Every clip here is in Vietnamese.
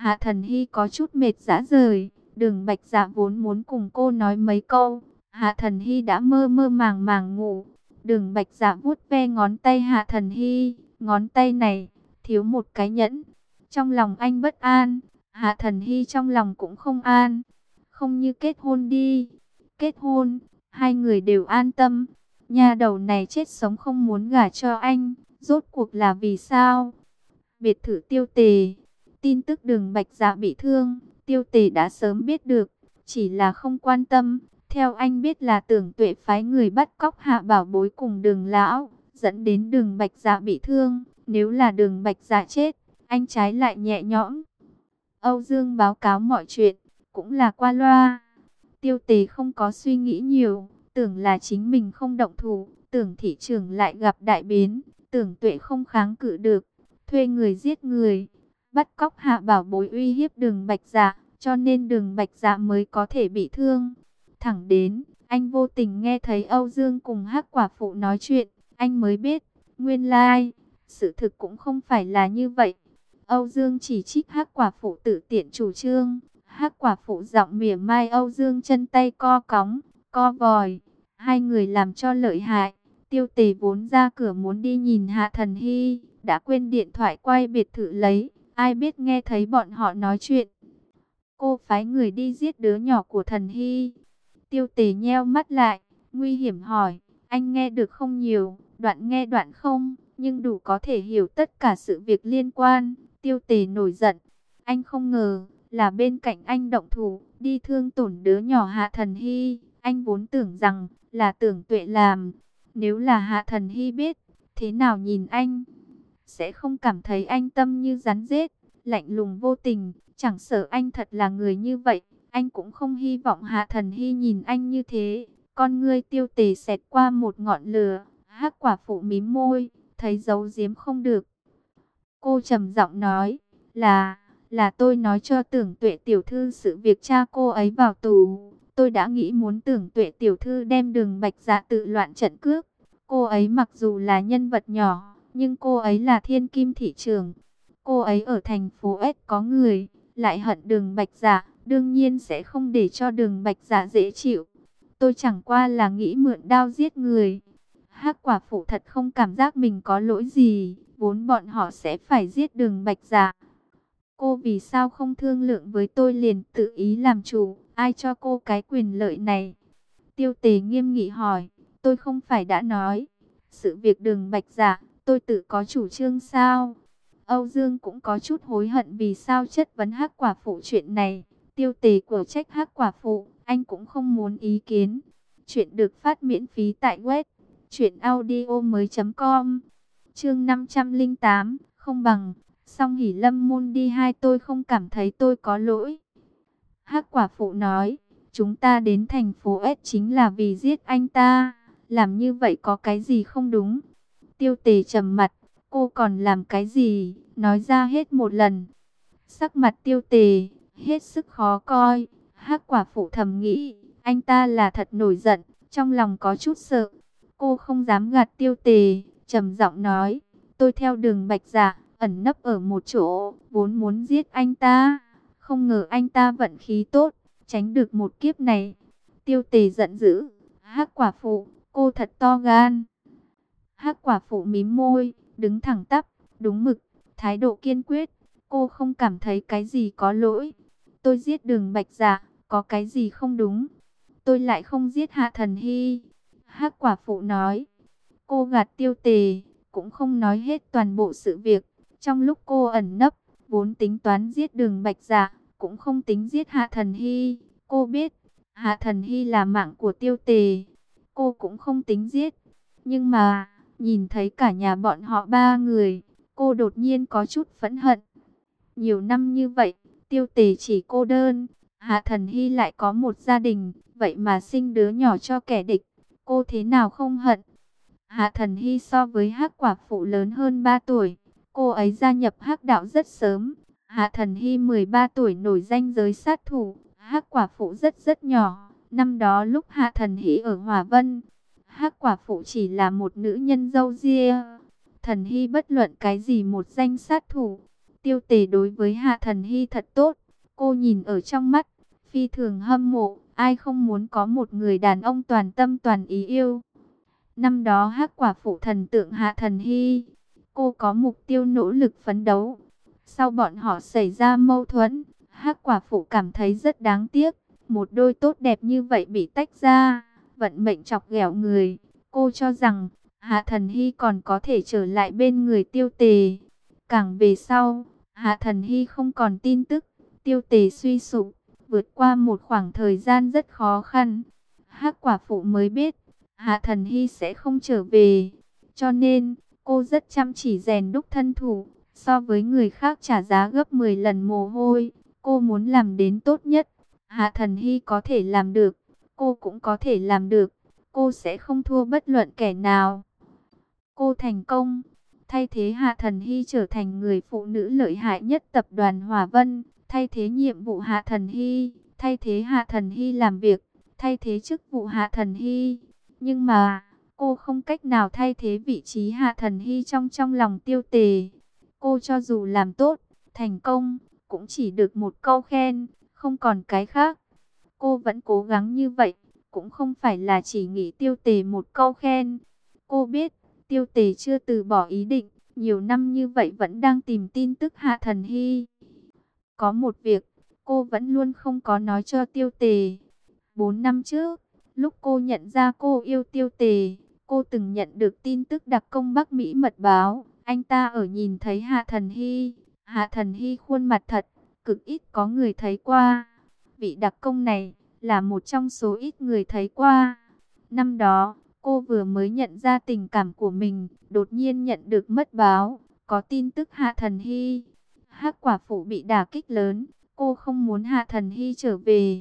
Hạ Thần Hy có chút mệt rã rời. Đường Bạch Dạ vốn muốn cùng cô nói mấy câu, Hạ Thần Hy đã mơ mơ màng màng ngủ. Đường Bạch Dạ vuốt ve ngón tay Hạ Thần Hy, ngón tay này thiếu một cái nhẫn. Trong lòng anh bất an, Hạ Thần Hy trong lòng cũng không an. Không như kết hôn đi. Kết hôn, hai người đều an tâm. Nhà đầu này chết sống không muốn gả cho anh, rốt cuộc là vì sao? Biệt thự Tiêu Tề, tin tức Đường Bạch Dạ bị thương, Tiêu Tề đã sớm biết được, chỉ là không quan tâm. Theo anh biết là Tưởng Tuệ phái người bắt cóc Hạ Bảo Bối cùng Đường lão, dẫn đến Đường Bạch Dạ bị thương. Nếu là Đường Bạch Dạ chết, anh trái lại nhẹ nhõm. Âu Dương báo cáo mọi chuyện, cũng là qua loa. Tiêu Tề không có suy nghĩ nhiều, tưởng là chính mình không động thủ, Tưởng thị trưởng lại gặp đại biến, Tưởng Tuệ không kháng cự được, thuê người giết người, bắt cóc Hạ Bảo Bối uy hiếp Đường Bạch Dạ, cho nên Đường Bạch Dạ mới có thể bị thương. Thẳng đến, anh vô tình nghe thấy Âu Dương cùng Hắc Quả Phụ nói chuyện, anh mới biết, nguyên lai, sự thực cũng không phải là như vậy. Âu Dương chỉ trích Hắc Quả Phụ tự tiện chủ trương. Hắc Quả Phụ giọng mỉa mai Âu Dương, chân tay co cóng, co vòi. Hai người làm cho lợi hại. Tiêu Tề vốn ra cửa muốn đi nhìn Hạ Thần Hy, đã quên điện thoại quay biệt thự lấy. Ai biết nghe thấy bọn họ nói chuyện. Cô phái người đi giết đứa nhỏ của Thần Hy. Tiêu Tề nheo mắt lại, nguy hiểm hỏi, anh nghe được không nhiều, đoạn nghe đoạn không, nhưng đủ có thể hiểu tất cả sự việc liên quan. Tiêu Tề nổi giận, anh không ngờ là bên cạnh anh động thủ, đi thương tổn đứa nhỏ Hạ Thần Hy. Anh vốn tưởng rằng là Tưởng Tuệ làm. Nếu là Hạ Thần Hy biết, thế nào nhìn anh? Sẽ không cảm thấy anh tâm như rắn rết, lạnh lùng vô tình, chẳng sợ anh thật là người như vậy. Anh cũng không hy vọng Hạ Thần Hy nhìn anh như thế. Con ngươi Tiêu Tề xẹt qua một ngọn lửa. Hắc Quả Phụ mím môi, thấy giấu giếm không được. Cô trầm giọng nói, là tôi nói cho Tưởng Tuệ tiểu thư sự việc cha cô ấy vào tù. Tôi đã nghĩ muốn Tưởng Tuệ tiểu thư đem Đường Bạch Dạ tự loạn trận cước. Cô ấy mặc dù là nhân vật nhỏ, nhưng cô ấy là thiên kim thị trường. Cô ấy ở thành phố S có người, lại hận Đường Bạch Dạ, đương nhiên sẽ không để cho Đường Bạch Dạ dễ chịu. Tôi chẳng qua là nghĩ mượn đao giết người. Hắc Quả Phụ thật không cảm giác mình có lỗi gì, vốn bọn họ sẽ phải giết Đường Bạch Dạ. Cô vì sao không thương lượng với tôi liền tự ý làm chủ, ai cho cô cái quyền lợi này? Tiêu Tề nghiêm nghị hỏi, tôi không phải đã nói, sự việc Đường Bạch Dạ, tôi tự có chủ trương sao? Âu Dương cũng có chút hối hận vì sao chất vấn Hắc Quả Phụ chuyện này. Tiêu Tề của trách Hắc Quả Phụ, anh cũng không muốn ý kiến. Chuyện được phát miễn phí tại web truyệnaudiomoi.com. Chương 508, không bằng. Song Hỷ Lâm môn đi hai, tôi không cảm thấy tôi có lỗi. Hắc Quả Phụ nói, chúng ta đến thành phố S chính là vì giết anh ta. Làm như vậy có cái gì không đúng? Tiêu Tề trầm mặt, cô còn làm cái gì? Nói ra hết một lần. Sắc mặt Tiêu Tề hết sức khó coi. Hắc Quả Phụ thầm nghĩ, anh ta là thật nổi giận, trong lòng có chút sợ. Cô không dám gạt Tiêu Tề, trầm giọng nói, tôi theo Đường Bạch Dạ, ẩn nấp ở một chỗ, vốn muốn giết anh ta. Không ngờ anh ta vận khí tốt, tránh được một kiếp này. Tiêu Tề giận dữ, Hắc Quả Phụ, cô thật to gan. Hắc Quả Phụ mím môi, đứng thẳng tắp, đúng mực, thái độ kiên quyết. Cô không cảm thấy cái gì có lỗi. Tôi giết Đường Bạch Dạ, có cái gì không đúng? Tôi lại không giết Hạ Thần Hy. Hắc Quả Phụ nói. Cô gạt Tiêu Tề, cũng không nói hết toàn bộ sự việc. Trong lúc cô ẩn nấp, vốn tính toán giết Đường Bạch Dạ, cũng không tính giết Hạ Thần Hy. Cô biết, Hạ Thần Hy là mạng của Tiêu Tề. Cô cũng không tính giết. Nhưng mà, nhìn thấy cả nhà bọn họ ba người, cô đột nhiên có chút phẫn hận. Nhiều năm như vậy, Tiêu Tề chỉ cô đơn. Hạ Thần Hy lại có một gia đình, vậy mà sinh đứa nhỏ cho kẻ địch. Cô thế nào không hận? Hạ Thần Hy so với Hắc Quả Phụ lớn hơn 3 tuổi. Cô ấy gia nhập Hắc đạo rất sớm. Hạ Thần Hy 13 tuổi nổi danh giới sát thủ. Hắc Quả Phụ rất nhỏ. Năm đó lúc Hạ Thần Hy ở Hòa Vân, Hắc Quả Phụ chỉ là một nữ nhân râu ria. Thần Hy bất luận cái gì một danh sát thủ. Tiêu Tề đối với Hạ Thần Hy thật tốt, cô nhìn ở trong mắt, phi thường hâm mộ, ai không muốn có một người đàn ông toàn tâm toàn ý yêu. Năm đó Hắc Quả Phụ thần tượng Hạ Thần Hy, cô có mục tiêu nỗ lực phấn đấu. Sau bọn họ xảy ra mâu thuẫn, Hắc Quả Phụ cảm thấy rất đáng tiếc, một đôi tốt đẹp như vậy bị tách ra, vận mệnh chọc ghẹo người. Cô cho rằng Hạ Thần Hy còn có thể trở lại bên người Tiêu Tề. Càng về sau, Hạ Thần Hy không còn tin tức, Tiêu Tề suy sụp, vượt qua một khoảng thời gian rất khó khăn. Hắc Quả Phụ mới biết Hạ Thần Hy sẽ không trở về, cho nên cô rất chăm chỉ rèn đúc thân thủ, so với người khác trả giá gấp 10 lần mồ hôi. Cô muốn làm đến tốt nhất. Hạ Thần Hy có thể làm được, cô cũng có thể làm được. Cô sẽ không thua bất luận kẻ nào. Cô thành công, thay thế Hạ Thần Hy trở thành người phụ nữ lợi hại nhất tập đoàn Hòa Vân, thay thế nhiệm vụ Hạ Thần Hy, thay thế Hạ Thần Hy làm việc, thay thế chức vụ Hạ Thần Hy. Nhưng mà, cô không cách nào thay thế vị trí Hạ Thần Hy trong lòng Tiêu Tề. Cô cho dù làm tốt, thành công, cũng chỉ được một câu khen, không còn cái khác. Cô vẫn cố gắng như vậy, cũng không phải là chỉ nghĩ Tiêu Tề một câu khen. Cô biết, Tiêu Tề chưa từ bỏ ý định, nhiều năm như vậy vẫn đang tìm tin tức Hạ Thần Hy. Có một việc, cô vẫn luôn không có nói cho Tiêu Tề. 4 năm trước, lúc cô nhận ra cô yêu Tiêu Tề, cô từng nhận được tin tức đặc công Bắc Mỹ mật báo. Anh ta ở nhìn thấy Hạ Thần Hy. Hạ Thần Hy khuôn mặt thật, cực ít có người thấy qua. Vị đặc công này là một trong số ít người thấy qua. Năm đó, cô vừa mới nhận ra tình cảm của mình, đột nhiên nhận được mật báo, có tin tức Hạ Thần Hy. Hắc Quả Phụ bị đả kích lớn, cô không muốn Hạ Thần Hy trở về.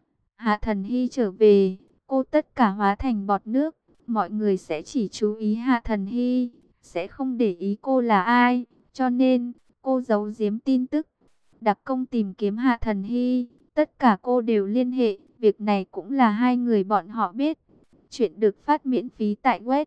Hạ Thần Hy trở về, cô tất cả hóa thành bọt nước, mọi người sẽ chỉ chú ý Hạ Thần Hy, sẽ không để ý cô là ai, cho nên cô giấu giếm tin tức. Đặc công tìm kiếm Hạ Thần Hy, tất cả cô đều liên hệ, việc này cũng là hai người bọn họ biết. Chuyện được phát miễn phí tại web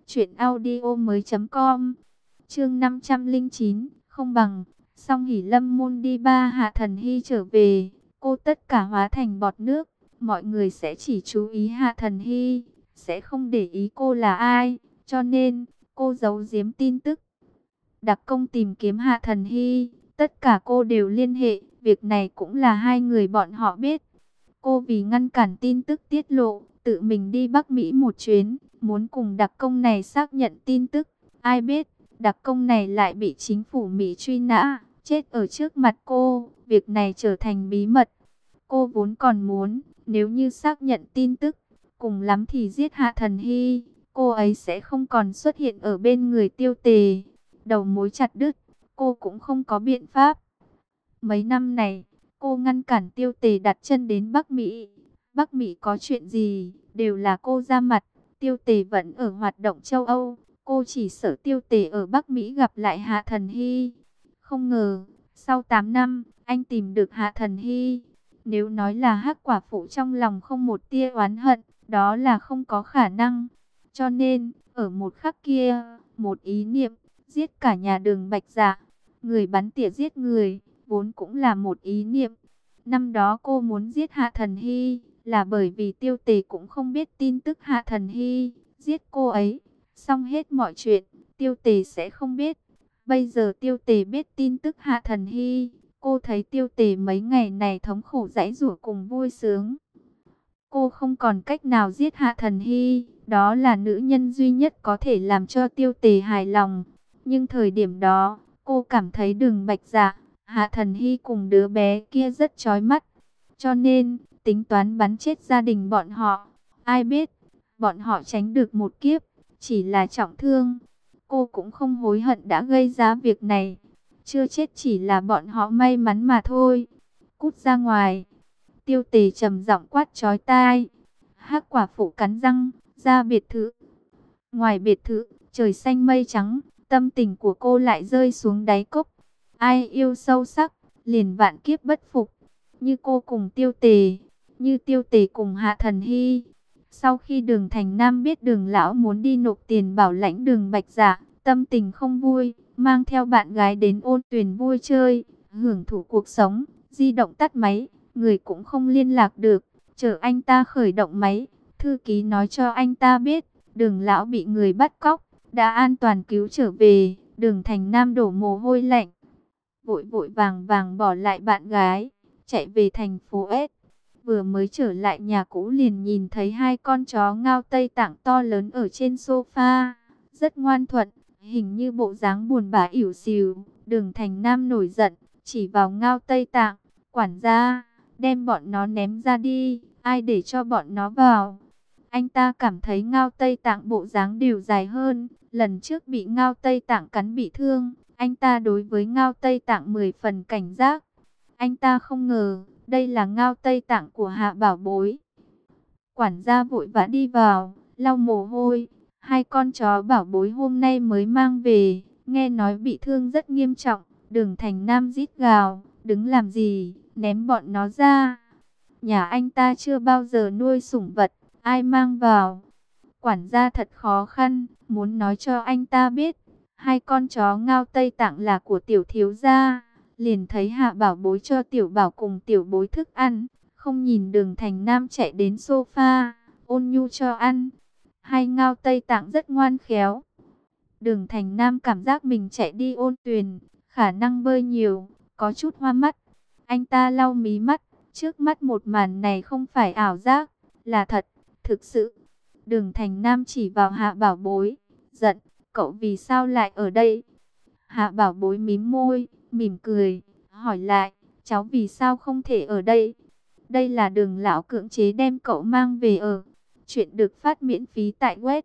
truyệnaudiomoi.com. Chương 509, không bằng. Song Hỷ Lâm môn đi ba Hạ Thần Hy trở về, cô tất cả hóa thành bọt nước, mọi người sẽ chỉ chú ý Hạ Thần Hy, sẽ không để ý cô là ai, cho nên cô giấu giếm tin tức. Đặc công tìm kiếm Hạ Thần Hy, tất cả cô đều liên hệ, việc này cũng là hai người bọn họ biết. Cô vì ngăn cản tin tức tiết lộ, tự mình đi Bắc Mỹ một chuyến, muốn cùng đặc công này xác nhận tin tức. Ai biết, đặc công này lại bị chính phủ Mỹ truy nã, chết ở trước mặt cô, việc này trở thành bí mật. Cô vốn còn muốn, nếu như xác nhận tin tức, cùng lắm thì giết Hạ Thần Hy, cô ấy sẽ không còn xuất hiện ở bên người Tiêu Tề. Đầu mối chặt đứt, cô cũng không có biện pháp. Mấy năm này, cô ngăn cản Tiêu Tề đặt chân đến Bắc Mỹ. Bắc Mỹ có chuyện gì, đều là cô ra mặt. Tiêu Tề vẫn ở hoạt động châu Âu. Cô chỉ sợ Tiêu Tề ở Bắc Mỹ gặp lại Hạ Thần Hy. Không ngờ, sau 8 năm, anh tìm được Hạ Thần Hy. Nếu nói là Hắc Quả Phụ trong lòng không một tia oán hận, đó là không có khả năng. Cho nên, ở một khắc kia, một ý niệm, giết cả nhà Đường Bạch Dạ. Người bắn tỉa giết người, vốn cũng là một ý niệm. Năm đó cô muốn giết Hạ Thần Hy, là bởi vì Tiêu Tề cũng không biết tin tức Hạ Thần Hy. Giết cô ấy, xong hết mọi chuyện, Tiêu Tề sẽ không biết. Bây giờ Tiêu Tề biết tin tức Hạ Thần Hy, cô thấy Tiêu Tề mấy ngày này thống khổ giãy giụa cùng vui sướng. Cô không còn cách nào giết Hạ Thần Hy, đó là nữ nhân duy nhất có thể làm cho Tiêu Tề hài lòng. Nhưng thời điểm đó, cô cảm thấy Đường Bạch Dạ, Hạ Thần Hy cùng đứa bé kia rất chói mắt. Cho nên, tính toán bắn chết gia đình bọn họ. Ai biết, bọn họ tránh được một kiếp, chỉ là trọng thương. Cô cũng không hối hận đã gây ra việc này. Chưa chết chỉ là bọn họ may mắn mà thôi. Cút ra ngoài. Tiêu Tề trầm giọng quát chói tai. Hắc Quả Phụ cắn răng, ra biệt thự. Ngoài biệt thự, trời xanh mây trắng, tâm tình của cô lại rơi xuống đáy cốc. Ai yêu sâu sắc, liền vạn kiếp bất phục. Như cô cùng Tiêu Tề, như Tiêu Tề cùng Hạ Thần Hy. Sau khi Đường Thành Nam biết Đường lão muốn đi nộp tiền bảo lãnh Đường Bạch Dạ, tâm tình không vui, mang theo bạn gái đến Ôn Tuyền vui chơi, hưởng thụ cuộc sống. Di động tắt máy, người cũng không liên lạc được. Chờ anh ta khởi động máy, thư ký nói cho anh ta biết, Đường lão bị người bắt cóc, đã an toàn cứu trở về. Đường Thành Nam đổ mồ hôi lạnh, vội vội vàng vàng bỏ lại bạn gái, chạy về thành phố S. Vừa mới trở lại nhà cũ liền nhìn thấy hai con chó Ngao Tây Tạng to lớn ở trên sofa, rất ngoan thuận, hình như bộ dáng buồn bã ỉu xìu. Đường Thành Nam nổi giận, chỉ vào Ngao Tây Tạng, quản gia, đem bọn nó ném ra đi, ai để cho bọn nó vào. Anh ta cảm thấy Ngao Tây Tạng bộ dáng đều dài hơn, lần trước bị Ngao Tây Tạng cắn bị thương, anh ta đối với Ngao Tây Tạng 10 phần cảnh giác. Anh ta không ngờ, đây là Ngao Tây Tạng của Hạ Bảo Bối. Quản gia vội vã đi vào, lau mồ hôi. Hai con chó Bảo Bối hôm nay mới mang về, nghe nói bị thương rất nghiêm trọng. Đường Thành Nam rít gào, đứng làm gì, ném bọn nó ra. Nhà anh ta chưa bao giờ nuôi sủng vật, ai mang vào. Quản gia thật khó khăn, muốn nói cho anh ta biết, hai con chó Ngao Tây Tạng là của tiểu thiếu gia. Liền thấy Hạ Bảo Bối cho tiểu bảo cùng tiểu bối thức ăn, không nhìn Đường Thành Nam chạy đến sofa, ôn nhu cho ăn. Hai Ngao Tây Tạng rất ngoan khéo. Đường Thành Nam cảm giác mình chạy đi Ôn Tuyền, khả năng bơi nhiều, có chút hoa mắt. Anh ta lau mí mắt, trước mắt một màn này không phải ảo giác, là thật, thực sự. Đường Thành Nam chỉ vào Hạ Bảo Bối, giận, cậu vì sao lại ở đây? Hạ Bảo Bối mím môi, mỉm cười, hỏi lại, cháu vì sao không thể ở đây? Đây là Đường lão cưỡng chế đem cậu mang về ở. Chuyện được phát miễn phí tại web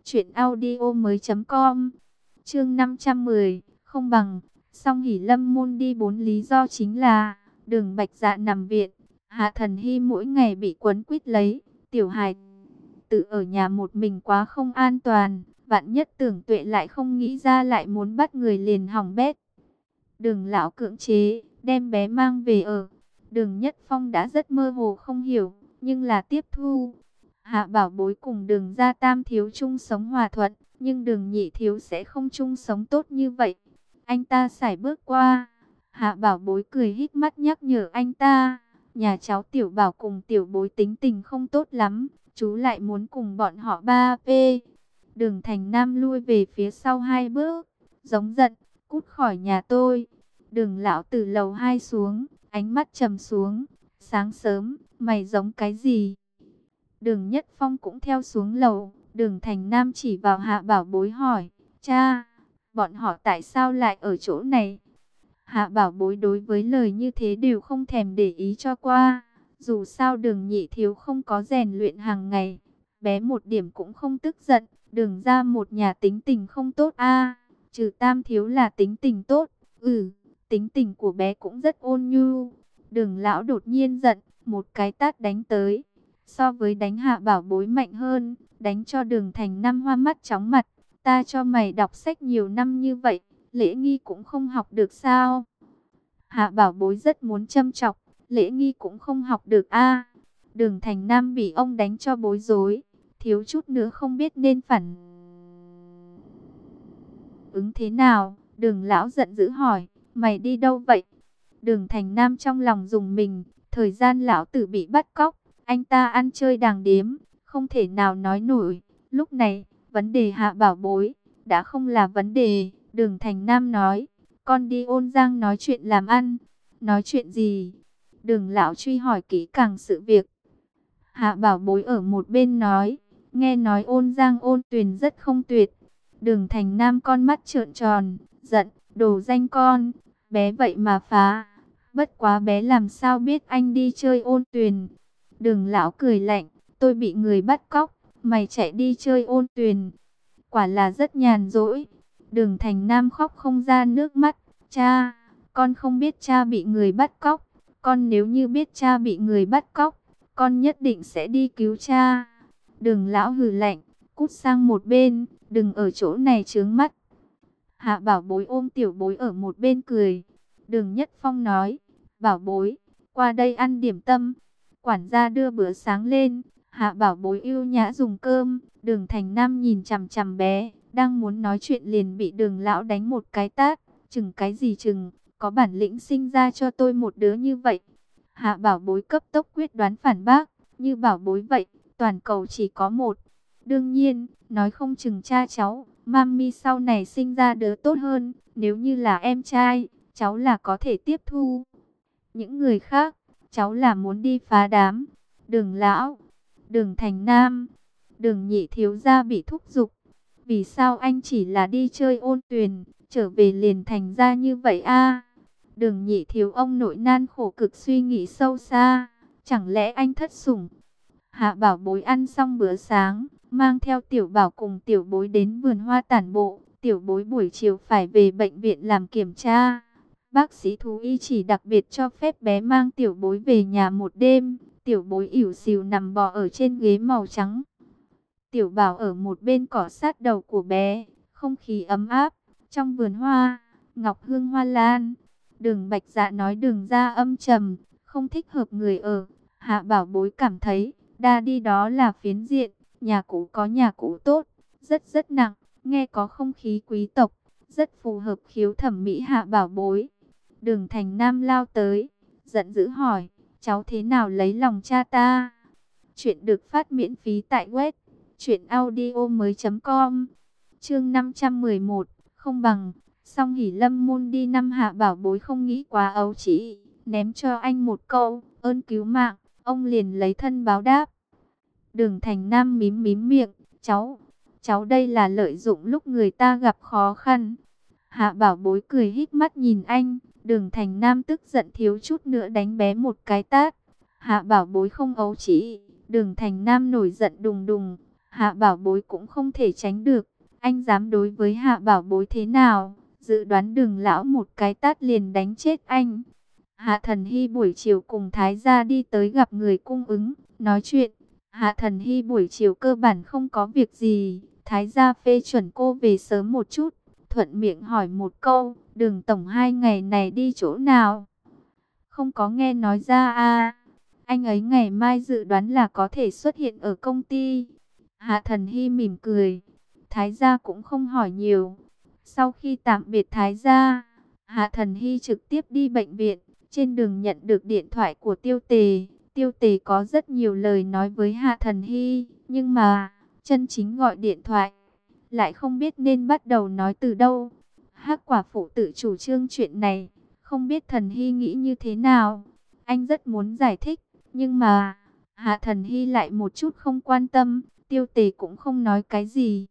truyệnaudiomoi.com. Chương 510, không bằng. Song Hỷ Lâm môn đi 4 lý do chính là Đường Bạch Dạ nằm viện, Hạ Thần Hy mỗi ngày bị quấn quýt lấy, tiểu hài tự ở nhà một mình quá không an toàn, vạn nhất Tưởng Tuệ lại không nghĩ ra lại muốn bắt người liền hỏng bét. Đường lão cưỡng chế đem bé mang về ở. Đường Nhất Phong đã rất mơ hồ không hiểu, nhưng là tiếp thu. Hạ Bảo Bối cùng Đường gia tam thiếu chung sống hòa thuận, nhưng Đường nhị thiếu sẽ không chung sống tốt như vậy. Anh ta sải bước qua, Hạ Bảo Bối cười híp mắt nhắc nhở anh ta, nhà cháu Tiểu Bảo cùng Tiểu Bối tính tình không tốt lắm, chú lại muốn cùng bọn họ ba p. Đường Thành Nam lui về phía sau 2 bước, giống giận, cút khỏi nhà tôi. Đường lão từ lầu 2 xuống, ánh mắt trầm xuống, sáng sớm, mày giống cái gì? Đường Nhất Phong cũng theo xuống lầu, Đường Thành Nam chỉ vào Hạ Bảo Bối hỏi, cha, bọn họ tại sao lại ở chỗ này? Hạ Bảo Bối đối với lời như thế đều không thèm để ý cho qua, dù sao Đường nhị thiếu không có rèn luyện hàng ngày, bé một điểm cũng không tức giận. Đường ra một nhà tính tình không tốt a, trừ tam thiếu là tính tình tốt, tính tình của bé cũng rất ôn nhu. Đường lão đột nhiên giận, một cái tát đánh tới, so với đánh Hạ Bảo Bối mạnh hơn, đánh cho Đường Thành Nam hoa mắt chóng mặt. Ta cho mày đọc sách nhiều năm như vậy, lễ nghi cũng không học được sao? Hạ Bảo Bối rất muốn châm chọc, lễ nghi cũng không học được a. Đường Thành Nam bị ông đánh cho bối rối, thiếu chút nữa không biết nên phản ứng thế nào. Đường lão giận dữ hỏi, mày đi đâu vậy? Đường Thành Nam trong lòng rùng mình, thời gian lão tử bị bắt cóc, anh ta ăn chơi đàng điếm, không thể nào nói nổi. Lúc này, vấn đề Hạ Bảo Bối đã không là vấn đề. Đường Thành Nam nói, con đi Ôn Giang nói chuyện làm ăn. Nói chuyện gì? Đường lão truy hỏi kỹ càng sự việc. Hạ Bảo Bối ở một bên nói, nghe nói Ôn Giang Ôn Tuyền rất không tuyệt. Đường Thành Nam con mắt trợn tròn, giận, đồ danh con, bé vậy mà phá. Bất quá bé làm sao biết anh đi chơi Ôn Tuyền. Đường lão cười lạnh, tôi bị người bắt cóc, mày chạy đi chơi Ôn Tuyền. Quả là rất nhàn rỗi. Đường Thành Nam khóc không ra nước mắt, cha, con không biết cha bị người bắt cóc. Con nếu như biết cha bị người bắt cóc, con nhất định sẽ đi cứu cha. Đường lão hừ lạnh, cút sang một bên, đừng ở chỗ này chướng mắt. Hạ Bảo Bối ôm Tiểu Bối ở một bên cười. Đường Nhất Phong nói, Bảo Bối, qua đây ăn điểm tâm. Quản gia đưa bữa sáng lên, Hạ Bảo Bối ưu nhã dùng cơm. Đường Thành Nam nhìn chằm chằm bé, Đang muốn nói chuyện liền bị Đường lão đánh một cái tát. Chừng cái gì chừng, có bản lĩnh sinh ra cho tôi một đứa như vậy. Hạ Bảo Bối cấp tốc quyết đoán phản bác, như Bảo Bối vậy, toàn cầu chỉ có một. Đương nhiên, nói không chừng cha cháu, mami sau này sinh ra đứa tốt hơn, nếu như là em trai, cháu là có thể tiếp thu. Những người khác, cháu là muốn đi phá đám. Đường lão, Đường Thành Nam, Đường nhị thiếu gia bị thúc giục. Vì sao anh chỉ là đi chơi ôn tuyền, trở về liền thành ra như vậy a? Đường nhị thiếu ông nội nan khổ cực suy nghĩ sâu xa. Chẳng lẽ anh thất sủng? Hạ Bảo Bối ăn xong bữa sáng, mang theo Tiểu Bảo cùng Tiểu Bối đến vườn hoa tản bộ. Tiểu Bối buổi chiều phải về bệnh viện làm kiểm tra. Bác sĩ thú y chỉ đặc biệt cho phép bé mang Tiểu Bối về nhà một đêm. Tiểu Bối ỉu xìu nằm bò ở trên ghế màu trắng. Tiểu Bảo ở một bên cọ sát đầu của bé, không khí ấm áp. Trong vườn hoa, ngọc hương hoa lan. Đường Bạch Dạ nói đường ra âm trầm, không thích hợp người ở. Hạ Bảo Bối cảm thấy, đa đi đó là phiến diện, nhà cũ có nhà cũ tốt, rất nặng, nghe có không khí quý tộc, rất phù hợp khiếu thẩm mỹ Hạ Bảo Bối. Đường Thành Nam lao tới, giận dữ hỏi, cháu thế nào lấy lòng cha ta? Chuyện được phát miễn phí tại web truyệnaudiomoi.com. Chương 511, không bằng. Song Hỷ Lâm môn đi năm Hạ Bảo Bối không nghĩ quá ấu trĩ, ném cho anh một câu, ơn cứu mạng, ông liền lấy thân báo đáp. Đường Thành Nam mím mím miệng, cháu đây là lợi dụng lúc người ta gặp khó khăn. Hạ Bảo Bối cười híp mắt nhìn anh, Đường Thành Nam tức giận thiếu chút nữa đánh bé một cái tát. Hạ Bảo Bối không ấu trĩ, Đường Thành Nam nổi giận đùng đùng, Hạ Bảo Bối cũng không thể tránh được, anh dám đối với Hạ Bảo Bối thế nào? Dự đoán Đường lão một cái tát liền đánh chết anh. Hạ Thần Hy buổi chiều cùng Thái gia đi tới gặp người cung ứng, nói chuyện. Hạ Thần Hy buổi chiều cơ bản không có việc gì, Thái gia phê chuẩn cô về sớm một chút, thuận miệng hỏi một câu, Đường tổng 2 ngày này đi chỗ nào? Không có nghe nói ra à? Anh ấy ngày mai dự đoán là có thể xuất hiện ở công ty. Hạ Thần Hy mỉm cười, Thái gia cũng không hỏi nhiều. Sau khi tạm biệt Thái gia, Hạ Thần Hy trực tiếp đi bệnh viện. Trên đường nhận được điện thoại của Tiêu Tề. Tiêu Tề có rất nhiều lời nói với Hạ Thần Hy, nhưng mà chân chính gọi điện thoại lại không biết nên bắt đầu nói từ đâu. Hắc quả phụ tự chủ trương chuyện này, không biết Thần Hy nghĩ như thế nào. Anh rất muốn giải thích, nhưng mà Hạ Thần Hy lại một chút không quan tâm. Tiêu Tề cũng không nói cái gì.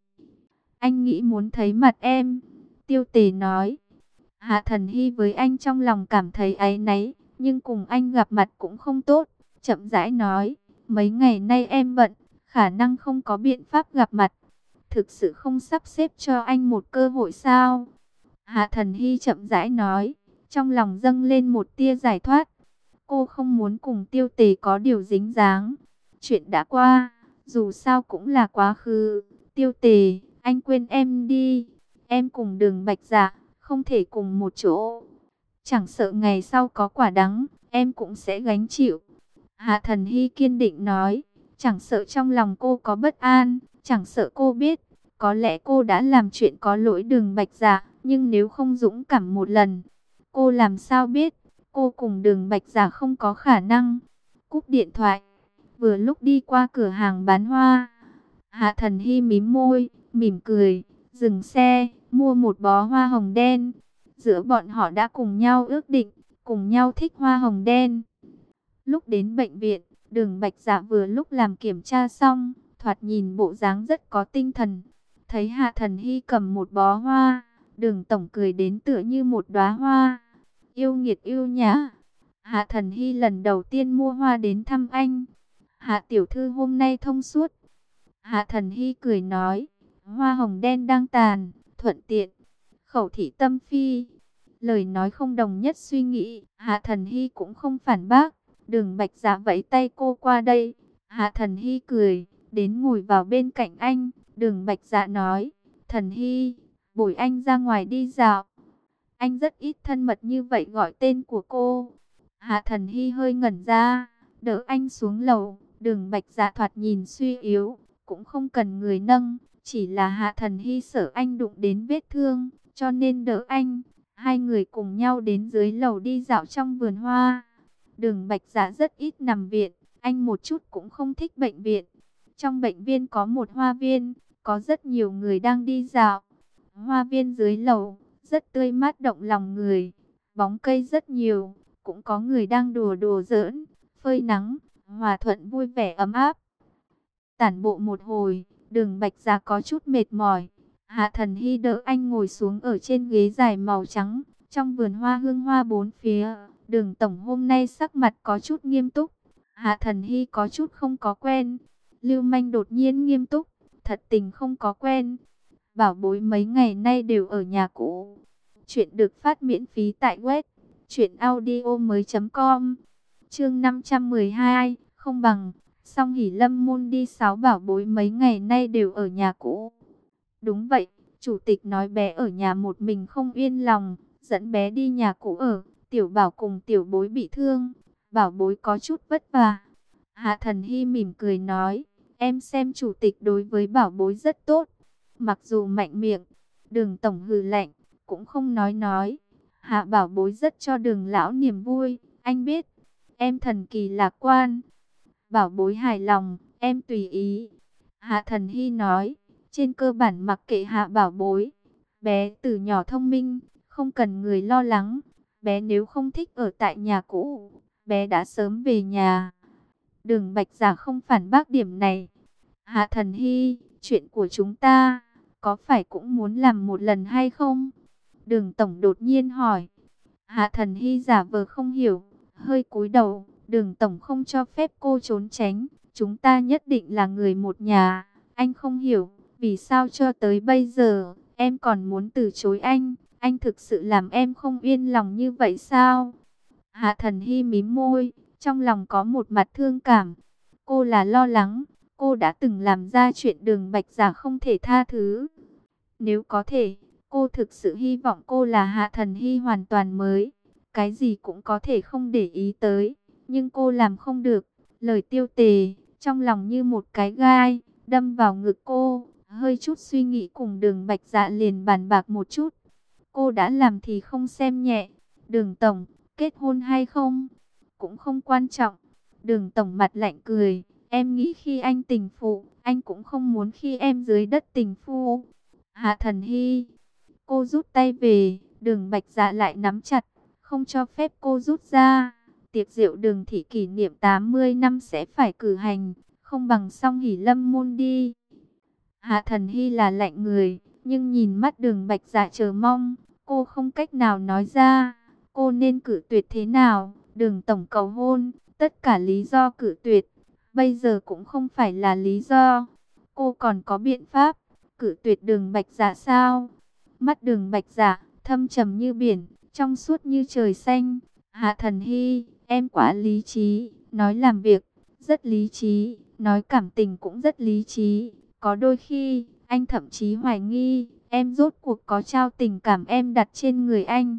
Anh nghĩ muốn thấy mặt em, Tiêu Tề nói. Hạ Thần Hy với anh trong lòng cảm thấy áy náy, nhưng cùng anh gặp mặt cũng không tốt. Chậm rãi nói, mấy ngày nay em bận, khả năng không có biện pháp gặp mặt. Thực sự không sắp xếp cho anh một cơ hội sao? Hạ Thần Hy chậm rãi nói, trong lòng dâng lên một tia giải thoát. Cô không muốn cùng Tiêu Tề có điều dính dáng. Chuyện đã qua, dù sao cũng là quá khứ. Tiêu Tề, anh quên em đi. Em cùng Đường Bạch Dạ không thể cùng một chỗ. Chẳng sợ ngày sau có quả đắng, em cũng sẽ gánh chịu. Hạ Thần Hy kiên định nói, chẳng sợ trong lòng cô có bất an, chẳng sợ cô biết, có lẽ cô đã làm chuyện có lỗi Đường Bạch Dạ, nhưng nếu không dũng cảm một lần, cô làm sao biết, cô cùng Đường Bạch Dạ không có khả năng. Cúp điện thoại, vừa lúc đi qua cửa hàng bán hoa, Hạ Thần Hy mím môi, mỉm cười, dừng xe, mua một bó hoa hồng đen. Giữa bọn họ đã cùng nhau ước định, cùng nhau thích hoa hồng đen. Lúc đến bệnh viện, Đường Bạch Dạ vừa lúc làm kiểm tra xong, thoạt nhìn bộ dáng rất có tinh thần. Thấy Hạ Thần Hy cầm một bó hoa, Đường tổng cười đến tựa như một đóa hoa. Yêu nghiệt yêu nhã. Hạ Thần Hy lần đầu tiên mua hoa đến thăm anh. Hạ tiểu thư hôm nay thông suốt. Hạ Thần Hy cười nói, hoa hồng đen đang tàn, thuận tiện. Khẩu thị tâm phi. Lời nói không đồng nhất suy nghĩ, Hạ Thần Hy cũng không phản bác. Đường Bạch Dạ vẫy tay cô qua đây. Hạ Thần Hy cười, đến ngồi vào bên cạnh anh. Đường Bạch Dạ nói, Thần Hy, bổi anh ra ngoài đi dạo. Anh rất ít thân mật như vậy gọi tên của cô. Hạ Thần Hy hơi ngẩn ra, đỡ anh xuống lầu. Đường Bạch Dạ thoạt nhìn suy yếu, cũng không cần người nâng. Chỉ là Hạ Thần Hy sợ anh đụng đến vết thương, cho nên đỡ anh. Hai người cùng nhau đến dưới lầu đi dạo trong vườn hoa. Đường Bạch Dạ rất ít nằm viện, anh một chút cũng không thích bệnh viện. Trong bệnh viện có một hoa viên, có rất nhiều người đang đi dạo. Hoa viên dưới lầu, rất tươi mát động lòng người. Bóng cây rất nhiều, cũng có người đang đùa đùa giỡn, phơi nắng, hòa thuận vui vẻ ấm áp. Tản bộ một hồi, Đường Bạch Dạ có chút mệt mỏi. Hạ Thần Hy đỡ anh ngồi xuống ở trên ghế dài màu trắng, trong vườn hoa hương hoa bốn phía. Đường tổng hôm nay sắc mặt có chút nghiêm túc. Hạ Thần Hy có chút không có quen. Lưu Manh đột nhiên nghiêm túc, thật tình không có quen. Bảo bối mấy ngày nay đều ở nhà cũ. Chuyện được phát miễn phí tại web truyệnaudiomoi.com. Chương 512, không bằng. Song Hỷ Lâm môn đi 6 bảo bối mấy ngày nay đều ở nhà cũ. Đúng vậy, chủ tịch nói bé ở nhà một mình không yên lòng, dẫn bé đi nhà cũ ở. Tiểu Bảo cùng tiểu bối bị thương, bảo bối có chút vất vả. Hạ Thần Hy mỉm cười nói, em xem chủ tịch đối với bảo bối rất tốt. Mặc dù mạnh miệng, Đường tổng hừ lạnh, cũng không nói. Hạ bảo bối rất cho Đường lão niềm vui, anh biết, em thần kỳ lạc quan. Bảo bối hài lòng, em tùy ý. Hạ Thần Hy nói, trên cơ bản mặc kệ Hạ bảo bối. Bé từ nhỏ thông minh, không cần người lo lắng. Bé nếu không thích ở tại nhà cũ, bé đã sớm về nhà. Đường Bạch Dạ không phản bác điểm này. Hạ Thần Hy, chuyện của chúng ta, có phải cũng muốn làm một lần hay không? Đường tổng đột nhiên hỏi. Hạ Thần Hy giả vờ không hiểu, hơi cúi đầu. Đường tổng không cho phép cô trốn tránh. Chúng ta nhất định là người một nhà. Anh không hiểu, vì sao cho tới bây giờ, em còn muốn từ chối anh. Anh thực sự làm em không yên lòng như vậy sao? Hạ Thần Hy mím môi, trong lòng có một mặt thương cảm. Cô là lo lắng, cô đã từng làm ra chuyện Đường Bạch Dạ không thể tha thứ. Nếu có thể, cô thực sự hy vọng cô là Hạ Thần Hy hoàn toàn mới. Cái gì cũng có thể không để ý tới, nhưng cô làm không được. Lời tiêu tề, trong lòng như một cái gai, đâm vào ngực cô. Hơi chút suy nghĩ cùng Đường Bạch Dạ liền bàn bạc một chút. Cô đã làm thì không xem nhẹ. Đường tổng, kết hôn hay không? Cũng không quan trọng. Đường tổng mặt lạnh cười. Em nghĩ khi anh tình phụ, anh cũng không muốn khi em dưới đất tình phu. Hạ Thần Hy. Cô rút tay về, Đường Bạch Dạ lại nắm chặt, không cho phép cô rút ra. Tiệc rượu Đường thị kỷ niệm 80 năm sẽ phải cử hành, không bằng Song Hỷ Lâm môn đi. Hạ Thần Hy là lạnh người, nhưng nhìn mắt Đường Bạch Dạ chờ mong, cô không cách nào nói ra. Cô nên cử tuyệt thế nào? Đường tổng cầu hôn, tất cả lý do cử tuyệt, bây giờ cũng không phải là lý do. Cô còn có biện pháp, cử tuyệt Đường Bạch Dạ sao? Mắt Đường Bạch Dạ, thâm trầm như biển, trong suốt như trời xanh. Hạ Thần Hy, em quá lý trí, nói làm việc, rất lý trí, nói cảm tình cũng rất lý trí. Có đôi khi, anh thậm chí hoài nghi, em rốt cuộc có trao tình cảm em đặt trên người anh.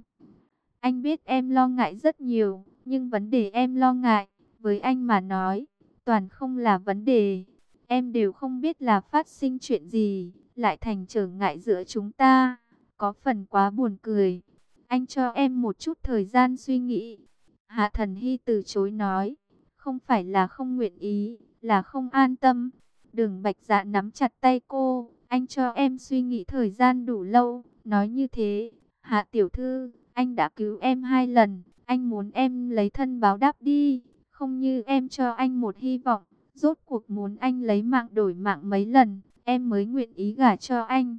Anh biết em lo ngại rất nhiều, nhưng vấn đề em lo ngại, với anh mà nói, toàn không là vấn đề. Em đều không biết là phát sinh chuyện gì, lại thành trở ngại giữa chúng ta. Có phần quá buồn cười. Anh cho em một chút thời gian suy nghĩ. Hạ Thần Hy từ chối nói, không phải là không nguyện ý, là không an tâm. Đường Bạch Dạ nắm chặt tay cô, anh cho em suy nghĩ thời gian đủ lâu. Nói như thế, Hạ tiểu thư, anh đã cứu em 2 lần, anh muốn em lấy thân báo đáp đi, không như em cho anh một hy vọng, rốt cuộc muốn anh lấy mạng đổi mạng mấy lần, em mới nguyện ý gả cho anh.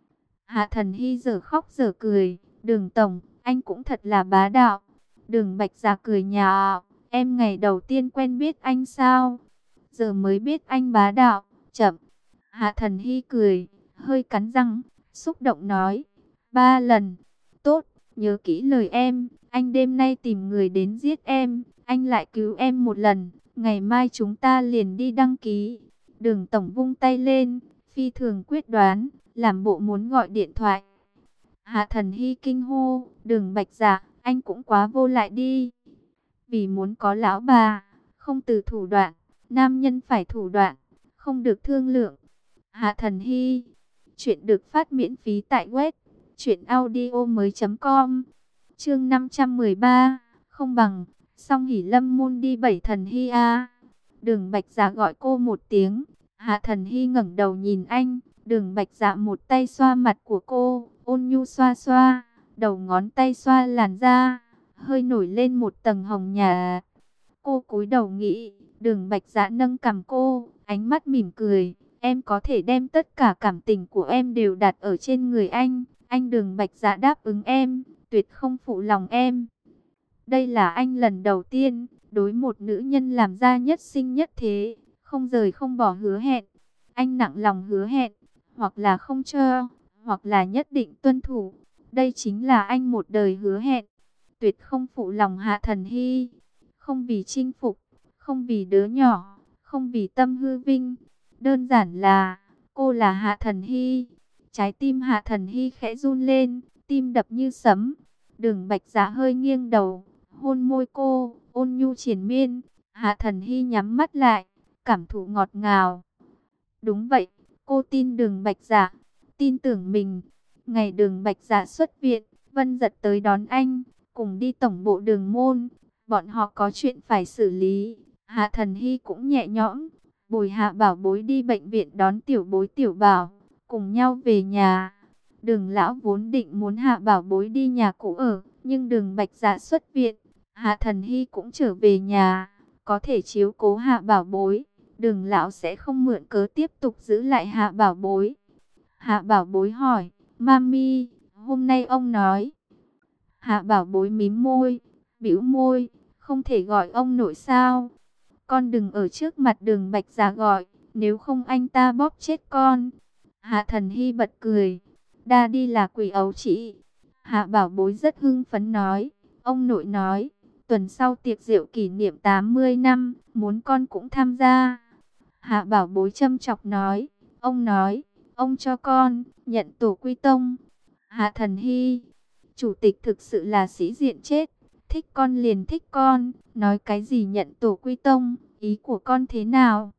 Hạ Thần Hy giờ khóc giờ cười, Đường tổng, anh cũng thật là bá đạo. Đường Bạch Dạ cười nhạo, em ngày đầu tiên quen biết anh sao? Giờ mới biết anh bá đạo, chậm. Hạ Thần Hy cười, hơi cắn răng, xúc động nói, 3 lần, tốt, nhớ kỹ lời em, anh đêm nay tìm người đến giết em, anh lại cứu em một lần, ngày mai chúng ta liền đi đăng ký. Đường tổng vung tay lên, phi thường quyết đoán, làm bộ muốn gọi điện thoại. Hạ Thần Hy kinh hô, Đường Bạch Dạ, anh cũng quá vô lại đi. Vì muốn có lão bà, không từ thủ đoạn, nam nhân phải thủ đoạn, không được thương lượng. Hạ Thần Hy, Chuyện được phát miễn phí tại web truyệnaudiomoi.com. Chương 513, không bằng, song hỉ lâm môn đi bảy thần hy a. Đường Bạch Dạ gọi cô một tiếng, Hạ Thần Hy ngẩng đầu nhìn anh, Đường Bạch Dạ một tay xoa mặt của cô, ôn nhu xoa xoa, đầu ngón tay xoa làn da, hơi nổi lên một tầng hồng nhạt. Cô cúi đầu nghĩ, Đường Bạch Dạ nâng cằm cô, ánh mắt mỉm cười, em có thể đem tất cả cảm tình của em đều đặt ở trên người anh Đường Bạch Dạ đáp ứng em, tuyệt không phụ lòng em. Đây là anh lần đầu tiên đối một nữ nhân làm ra nhất sinh nhất thế, không rời không bỏ hứa hẹn. Anh nặng lòng hứa hẹn, hoặc là không cho, hoặc là nhất định tuân thủ. Đây chính là anh một đời hứa hẹn, tuyệt không phụ lòng Hạ Thần Hy. Không vì chinh phục, không vì đứa nhỏ, không vì tâm hư vinh. Đơn giản là, cô là Hạ Thần Hy. Trái tim Hạ Thần Hy khẽ run lên, tim đập như sấm. Đường Bạch Dạ hơi nghiêng đầu, hôn môi cô, ôn nhu triền miên. Hạ Thần Hy nhắm mắt lại, cảm thụ ngọt ngào. Đúng vậy, cô tin Đường Bạch Dạ, tin tưởng mình. Ngày Đường Bạch Dạ xuất viện, Vân Dật tới đón anh, cùng đi tổng bộ Đường môn. Bọn họ có chuyện phải xử lý. Hạ Thần Hy cũng nhẹ nhõm, bồi Hạ Bảo Bối đi bệnh viện đón Tiểu Bối Tiểu Bảo, cùng nhau về nhà. Đường lão vốn định muốn Hạ Bảo Bối đi nhà cũ ở, nhưng Đường Bạch Dạ xuất viện, Hạ Thần Hy cũng trở về nhà, có thể chiếu cố Hạ Bảo Bối. Đường lão sẽ không mượn cớ tiếp tục giữ lại Hạ Bảo Bối. Hạ Bảo Bối hỏi, Mami, hôm nay ông nói. Hạ Bảo Bối mím môi, bĩu môi, không thể gọi ông nội sao? Con đừng ở trước mặt Đường Bạch Dạ gọi, nếu không anh ta bóp chết con. Hạ Thần Hy bật cười, Daddy là quỷ ấu chỉ. Hạ Bảo Bối rất hưng phấn nói, ông nội nói, tuần sau tiệc rượu kỷ niệm 80 năm, muốn con cũng tham gia. Hạ Bảo Bối châm chọc nói, ông cho con nhận tổ quy tông. Hạ Thần Hy, chủ tịch thực sự là sĩ diện chết, thích con liền thích con, nói cái gì nhận tổ quy tông, ý của con thế nào?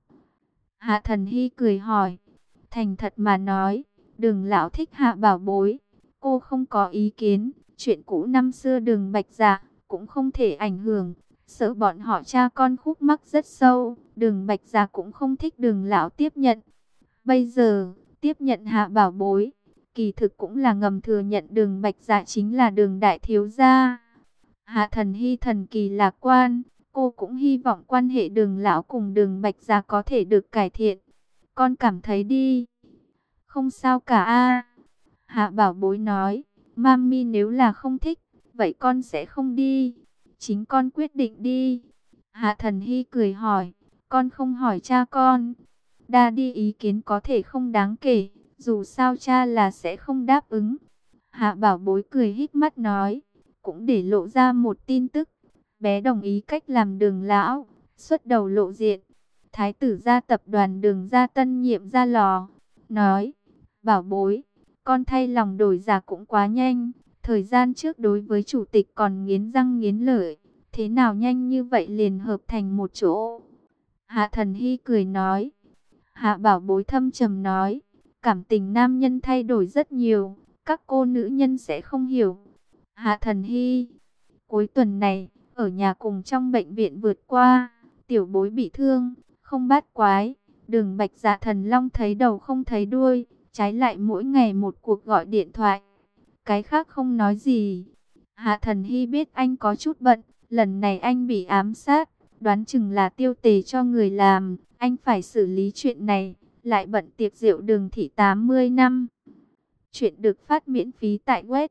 Hạ Thần Hy cười hỏi, thành thật mà nói, Đường lão thích Hạ Bảo Bối, cô không có ý kiến, chuyện cũ năm xưa Đường Bạch Dạ cũng không thể ảnh hưởng, sợ bọn họ cha con khúc mắc rất sâu, Đường Bạch Dạ cũng không thích Đường lão tiếp nhận. Bây giờ, tiếp nhận Hạ Bảo Bối, kỳ thực cũng là ngầm thừa nhận Đường Bạch Dạ chính là Đường đại thiếu gia. Hạ Thần Hy thần kỳ lạc quan, cô cũng hy vọng quan hệ Đường lão cùng Đường Bạch Dạ có thể được cải thiện. Con cảm thấy đi. Không sao cả a. Hạ Bảo Bối nói, Mami nếu là không thích, vậy con sẽ không đi. Chính con quyết định đi. Hạ Thần Hy cười hỏi, con không hỏi cha con. Daddy ý kiến có thể không đáng kể, dù sao cha là sẽ không đáp ứng. Hạ Bảo Bối cười híp mắt nói, cũng để lộ ra một tin tức. Bé đồng ý cách làm Đường lão, xuất đầu lộ diện. Thái tử gia tập đoàn Đường gia tân nhiệm ra lò, nói, Bảo Bối, con thay lòng đổi dạ cũng quá nhanh. Thời gian trước đối với chủ tịch còn nghiến răng nghiến lợi, thế nào nhanh như vậy liền hợp thành một chỗ. Hạ Thần Hy cười nói. Hạ Bảo Bối thâm trầm nói, cảm tình nam nhân thay đổi rất nhiều, các cô nữ nhân sẽ không hiểu. Hạ Thần Hy, cuối tuần này, ở nhà cùng trong bệnh viện vượt qua, Tiểu Bối bị thương, không bát quái. Đường Bạch Dạ thần long thấy đầu không thấy đuôi, trái lại mỗi ngày một cuộc gọi điện thoại. Cái khác không nói gì. Hạ Thần Hy biết anh có chút bận, lần này anh bị ám sát, đoán chừng là Tiêu Tề cho người làm, anh phải xử lý chuyện này, lại bận tiệc rượu Đường thị 80 năm. Chuyện được phát miễn phí tại web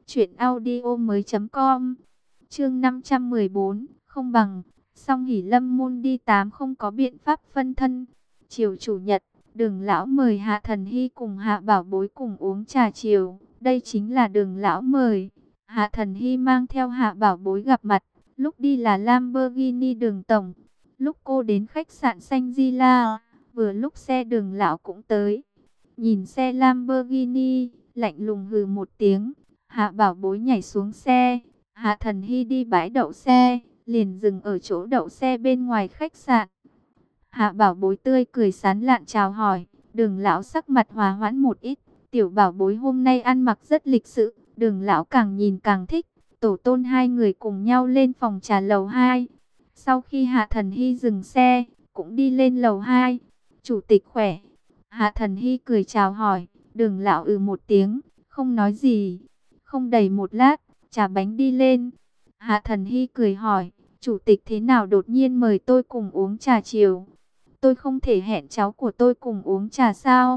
truyệnaudiomoi.com. Chương 514, không bằng, song hỉ lâm môn đi 8 không có biện pháp phân thân. Chiều chủ nhật, Đường lão mời Hạ Thần Hy cùng Hạ Bảo Bối cùng uống trà chiều. Đây chính là Đường lão mời. Hạ Thần Hy mang theo Hạ Bảo Bối gặp mặt. Lúc đi là Lamborghini Đường tổng, lúc cô đến khách sạn Xanh Di La, vừa lúc xe Đường lão cũng tới. Nhìn xe Lamborghini, lạnh lùng hừ một tiếng. Hạ Bảo Bối nhảy xuống xe. Hạ Thần Hy đi bãi đậu xe, liền dừng ở chỗ đậu xe bên ngoài khách sạn. Hạ Bảo Bối tươi cười sán lạn chào hỏi, Đường lão sắc mặt hòa hoãn một ít, Tiểu bảo bối hôm nay ăn mặc rất lịch sự, Đường lão càng nhìn càng thích. Tổ tôn hai người cùng nhau lên phòng trà lầu 2. Sau khi Hạ Thần Hy dừng xe, cũng đi lên lầu 2. Chủ tịch khỏe. Hạ Thần Hy cười chào hỏi, Đường lão một tiếng, không nói gì. Không đầy một lát, trà bánh đi lên. Hạ Thần Hy cười hỏi, chủ tịch thế nào đột nhiên mời tôi cùng uống trà chiều? Tôi không thể hẹn cháu của tôi cùng uống trà sao?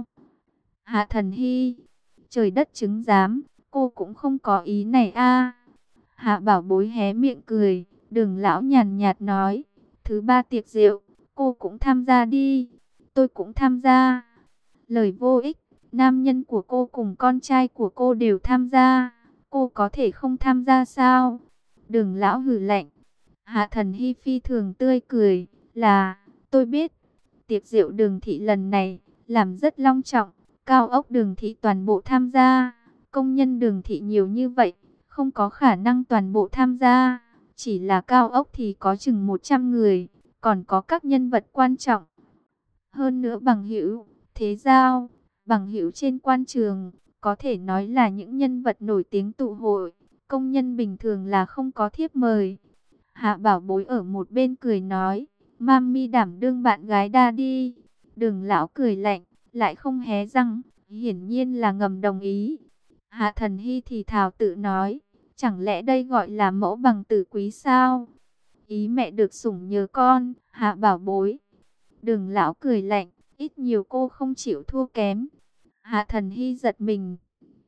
Hạ Thần Hy, trời đất chứng giám, cô cũng không có ý này a. Hạ Bảo Bối hé miệng cười, Đường lão nhàn nhạt nói, thứ 3 tiệc rượu, cô cũng tham gia đi, tôi cũng tham gia. Lời vô ích, nam nhân của cô cùng con trai của cô đều tham gia, cô có thể không tham gia sao? Đường lão hừ lạnh. Hạ Thần Hy phi thường tươi cười, là, tôi biết, tiệc rượu Đường thị lần này làm rất long trọng, cao ốc Đường thị toàn bộ tham gia, công nhân Đường thị nhiều như vậy, không có khả năng toàn bộ tham gia, chỉ là cao ốc thì có chừng 100 người, còn có các nhân vật quan trọng. Hơn nữa bằng hữu, thế giao, bằng hữu trên quan trường, có thể nói là những nhân vật nổi tiếng tụ hội, công nhân bình thường là không có thiếp mời. Hạ Bảo Bối ở một bên cười nói, Mami đảm đương bạn gái đa đi. Đường lão cười lạnh, lại không hé răng, hiển nhiên là ngầm đồng ý. Hạ Thần Hy thì thào tự nói, chẳng lẽ đây gọi là mẫu bằng tử quý sao? Ý mẹ được sủng nhờ con, Hạ Bảo Bối. Đường lão cười lạnh, ít nhiều cô không chịu thua kém. Hạ Thần Hy giật mình.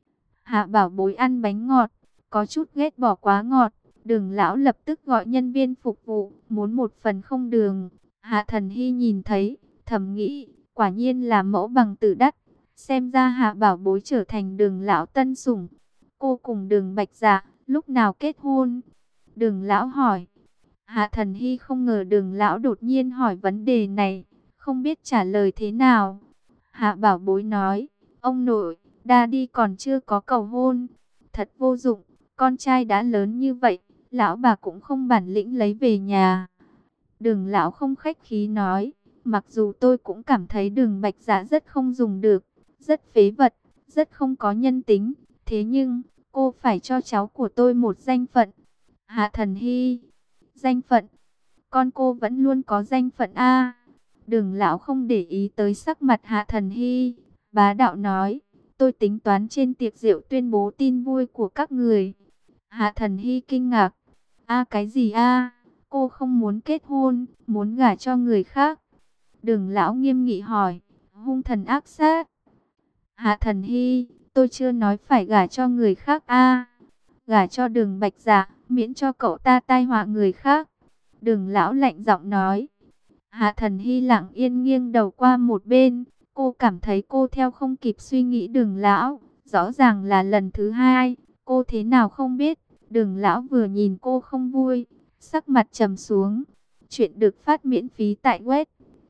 Hạ Bảo Bối ăn bánh ngọt, có chút ghét bỏ quá ngọt. Đường lão lập tức gọi nhân viên phục vụ, muốn một phần không đường. Hạ Thần Hy nhìn thấy, thầm nghĩ, quả nhiên là mẫu bằng tử đắt. Xem ra Hạ Bảo Bối trở thành Đường lão tân sủng. Cô cùng Đường Bạch Dạ, lúc nào kết hôn? Đường lão hỏi. Hạ Thần Hy không ngờ Đường lão đột nhiên hỏi vấn đề này, không biết trả lời thế nào. Hạ Bảo Bối nói, ông nội, Daddy còn chưa có cầu hôn. Thật vô dụng, con trai đã lớn như vậy, lão bà cũng không bản lĩnh lấy về nhà. Đường lão không khách khí nói, mặc dù tôi cũng cảm thấy Đường Bạch Dạ rất không dùng được, rất phế vật, rất không có nhân tính. Thế nhưng, cô phải cho cháu của tôi một danh phận. Hạ Thần Hy, danh phận, con cô vẫn luôn có danh phận a. Đường lão không để ý tới sắc mặt Hạ Thần Hy, bá đạo nói, tôi tính toán trên tiệc rượu tuyên bố tin vui của các người. Hạ Thần Hy kinh ngạc, a cái gì a? Cô không muốn kết hôn, muốn gả cho người khác. Đường lão nghiêm nghị hỏi, hung thần ác sát. Hạ Thần Hy, tôi chưa nói phải gả cho người khác a. Gả cho Đường Bạch Dạ, miễn cho cậu ta tai họa người khác. Đường lão lạnh giọng nói. Hạ Thần Hy lặng yên nghiêng đầu qua một bên. Cô cảm thấy cô theo không kịp suy nghĩ Đường lão. Rõ ràng là lần thứ hai. Cô thế nào không biết. Đường lão vừa nhìn cô không vui, sắc mặt trầm xuống. Chuyện được phát miễn phí tại web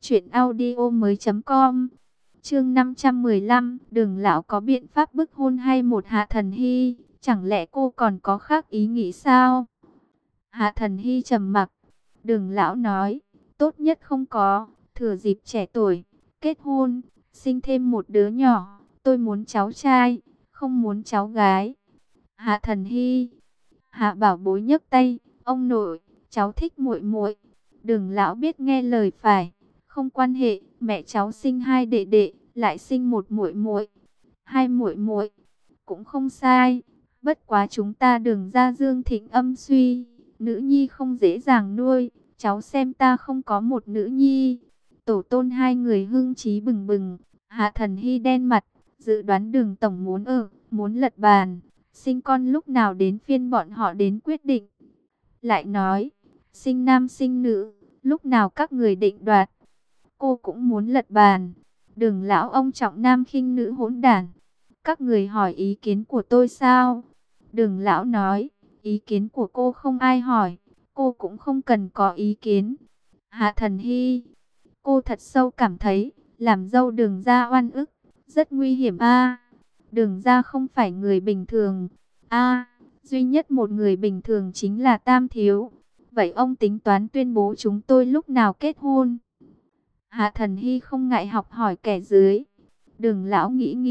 truyệnaudiomoi.com. Chương 515, Đường lão có biện pháp bức hôn hay một Hạ Thần Hy, chẳng lẽ cô còn có khác ý nghĩ sao? Hạ Thần Hy trầm mặc. Đường lão nói, tốt nhất không có, thừa dịp trẻ tuổi, kết hôn, sinh thêm một đứa nhỏ, tôi muốn cháu trai, không muốn cháu gái. Hạ Thần Hy, Hạ Bảo Bối nhấc tay, ông nội, cháu thích muội muội. Đường lão biết nghe lời phải, không quan hệ, mẹ cháu sinh 2 đệ đệ, lại sinh một muội muội. 2 muội muội cũng không sai, bất quá chúng ta Đường gia dương thịnh âm suy, nữ nhi không dễ dàng nuôi, cháu xem ta không có một nữ nhi. Tổ tôn hai người hưng trí bừng bừng. Hạ Thần Hy đen mặt, dự đoán Đường tổng muốn lật bàn, sinh con lúc nào đến phiên bọn họ đến quyết định. Lại nói, sinh nam sinh nữ, lúc nào các người định đoạt. Cô cũng muốn lật bàn. Đường lão ông trọng nam khinh nữ hỗn đản. Các người hỏi ý kiến của tôi sao? Đường lão nói, ý kiến của cô không ai hỏi, cô cũng không cần có ý kiến. Hạ Thần Hy, cô thật sâu cảm thấy, làm dâu Đường gia oan ức, rất nguy hiểm a. Đường gia không phải người bình thường. A, duy nhất một người bình thường chính là Tam thiếu. Vậy ông tính toán tuyên bố chúng tôi lúc nào kết hôn? Hạ Thần Hy không ngại học hỏi kẻ dưới. Đường lão nghĩ nghĩ,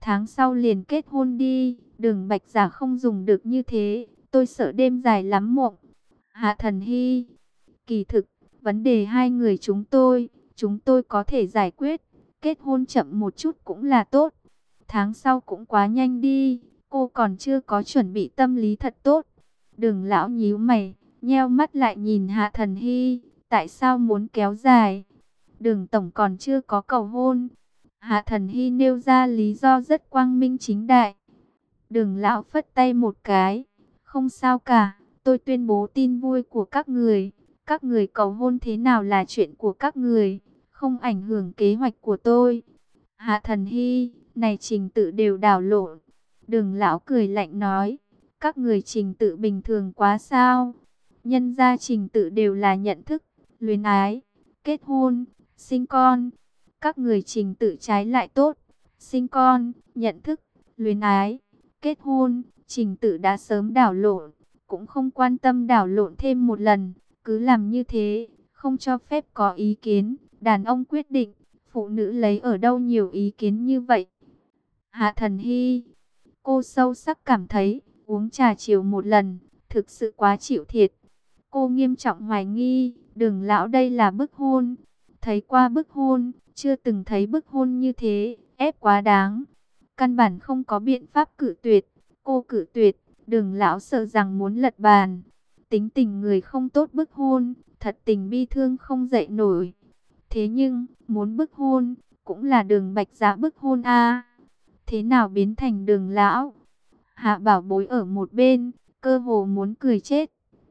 tháng sau liền kết hôn đi. Đường Bạch Giả không dùng được như thế, tôi sợ đêm dài lắm mộng. Hạ Thần Hy, kỳ thực, vấn đề hai người chúng tôi có thể giải quyết. Kết hôn chậm một chút cũng là tốt. Tháng sau cũng quá nhanh đi, cô còn chưa có chuẩn bị tâm lý thật tốt. Đường lão nhíu mày, nheo mắt lại nhìn Hạ Thần Hy, tại sao muốn kéo dài? Đường tổng còn chưa có cầu hôn. Hạ Thần Hy nêu ra lý do rất quang minh chính đại. Đường lão phất tay một cái, không sao cả, tôi tuyên bố tin vui của các người. Các người cầu hôn thế nào là chuyện của các người, không ảnh hưởng kế hoạch của tôi. Hạ Thần Hy, này trình tự đều đảo lộn. Đường lão cười lạnh nói, các người trình tự bình thường quá sao? Nhân ra trình tự đều là nhận thức, luyến ái, kết hôn, sinh con. Các người trình tự trái lại tốt, sinh con, nhận thức, luyến ái, kết hôn, trình tự đã sớm đảo lộn, cũng không quan tâm đảo lộn thêm một lần, cứ làm như thế, không cho phép có ý kiến, đàn ông quyết định, phụ nữ lấy ở đâu nhiều ý kiến như vậy. Hạ Thần Hy, cô sâu sắc cảm thấy, uống trà chiều một lần, thực sự quá chịu thiệt. Cô nghiêm trọng hoài nghi, Đường lão đây là bức hôn. Thấy qua bức hôn, chưa từng thấy bức hôn như thế, ép quá đáng. Căn bản không có biện pháp cự tuyệt. Cô cự tuyệt, Đường lão sợ rằng muốn lật bàn. Tính tình người không tốt bức hôn, thật tình bi thương không dậy nổi. Thế nhưng, muốn bức hôn, cũng là Đường Bạch Dạ bức hôn a. Thế nào biến thành Đường lão? Hạ Bảo Bối ở một bên, cơ hồ muốn cười chết.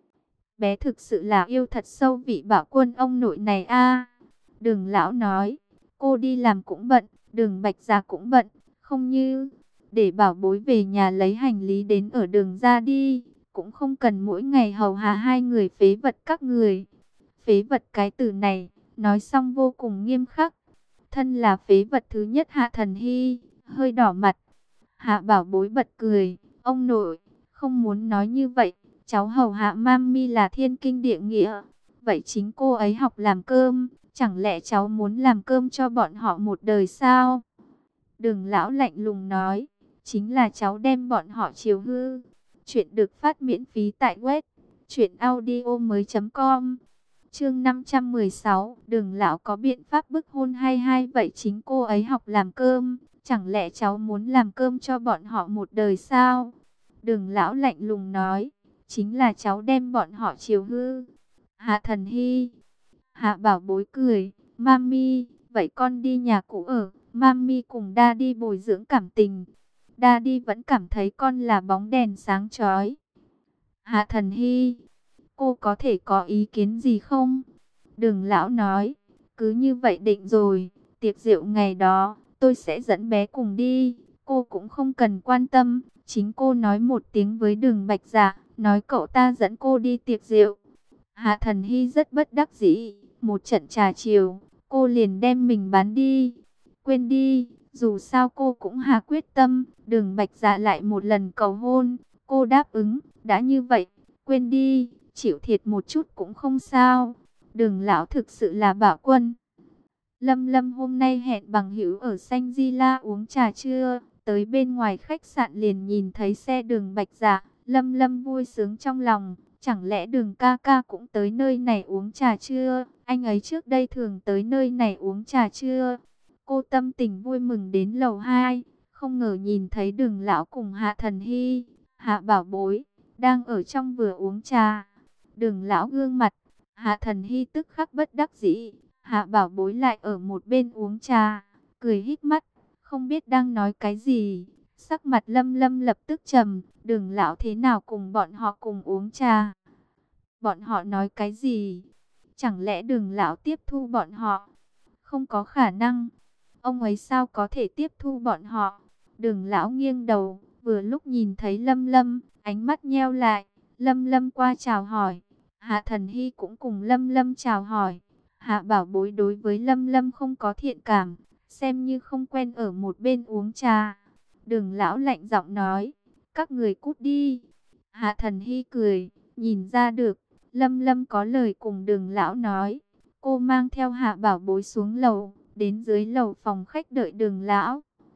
Bé thực sự là yêu thật sâu vị Bảo Quân ông nội này a. Đường lão nói, cô đi làm cũng bận, Đường Bạch Dạ cũng bận, không như để Bảo Bối về nhà lấy hành lý đến ở Đường ra đi, cũng không cần mỗi ngày hầu hạ hai người phế vật các người. Phế vật cái từ này, nói xong vô cùng nghiêm khắc. Thân là phế vật thứ nhất Hạ Thần Hy, hơi đỏ mặt. Hạ Bảo Bối bật cười, ông nội, không muốn nói như vậy, cháu hầu hạ mami là thiên kinh địa nghĩa. Vậy chính cô ấy học làm cơm, chẳng lẽ cháu muốn làm cơm cho bọn họ một đời sao? Đường lão lạnh lùng nói, chính là cháu đem bọn họ chiều hư. Chuyện được phát miễn phí tại web truyệnaudiomoi.com. Chương 516, Đường lão có biện pháp bức hôn hay vậy chính cô ấy học làm cơm, chẳng lẽ cháu muốn làm cơm cho bọn họ một đời sao? Đường lão lạnh lùng nói, chính là cháu đem bọn họ chiều hư. Hạ Thần Hy, Hạ Bảo Bối cười, mami, vậy con đi nhà cũ ở, mami cùng daddy bồi dưỡng cảm tình. Daddy vẫn cảm thấy con là bóng đèn sáng chói. Hạ Thần Hy, cô có thể có ý kiến gì không? Đường lão nói, cứ như vậy định rồi, tiệc rượu ngày đó, tôi sẽ dẫn bé cùng đi, cô cũng không cần quan tâm, chính cô nói một tiếng với Đường Bạch Dạ, nói cậu ta dẫn cô đi tiệc rượu. Hạ Thần Hy rất bất đắc dĩ, một trận trà chiều, cô liền đem mình bán đi. Quên đi, dù sao cô cũng hà quyết tâm, Đường Bạch Dạ lại một lần cầu hôn, cô đáp ứng, đã như vậy, quên đi, chịu thiệt một chút cũng không sao. Đường lão thực sự là Bảo Quân. Lâm Lâm hôm nay hẹn bằng hữu ở Xanh Di La uống trà trưa, tới bên ngoài khách sạn liền nhìn thấy xe Đường Bạch Dạ, Lâm Lâm vui sướng trong lòng, chẳng lẽ Đường ca ca cũng tới nơi này uống trà trưa, anh ấy trước đây thường tới nơi này uống trà trưa. Cô tâm tình vui mừng đến lầu 2, không ngờ nhìn thấy Đường lão cùng Hạ Thần Hy, Hạ Bảo Bối đang ở trong vừa uống trà. Đường lão gương mặt, Hạ Thần Hy tức khắc bất đắc dĩ, Hạ Bảo Bối lại ở một bên uống trà, cười híp mắt, không biết đang nói cái gì. Sắc mặt Lâm Lâm lập tức trầm, Đường lão thế nào cùng bọn họ cùng uống trà? Bọn họ nói cái gì? Chẳng lẽ Đường lão tiếp thu bọn họ? Không có khả năng. Ông ấy sao có thể tiếp thu bọn họ? Đường lão nghiêng đầu, vừa lúc nhìn thấy Lâm Lâm, ánh mắt nheo lại. Lâm Lâm qua chào hỏi. Hạ Thần Hy cũng cùng Lâm Lâm chào hỏi. Hạ Bảo Bối đối với Lâm Lâm không có thiện cảm, xem như không quen ở một bên uống trà. Đường lão lạnh giọng nói, các người cút đi. Hạ Thần Hy cười, nhìn ra được, Lâm Lâm có lời cùng Đường lão nói. Cô mang theo Hạ Bảo Bối xuống lầu, đến dưới lầu phòng khách đợi Đường lão.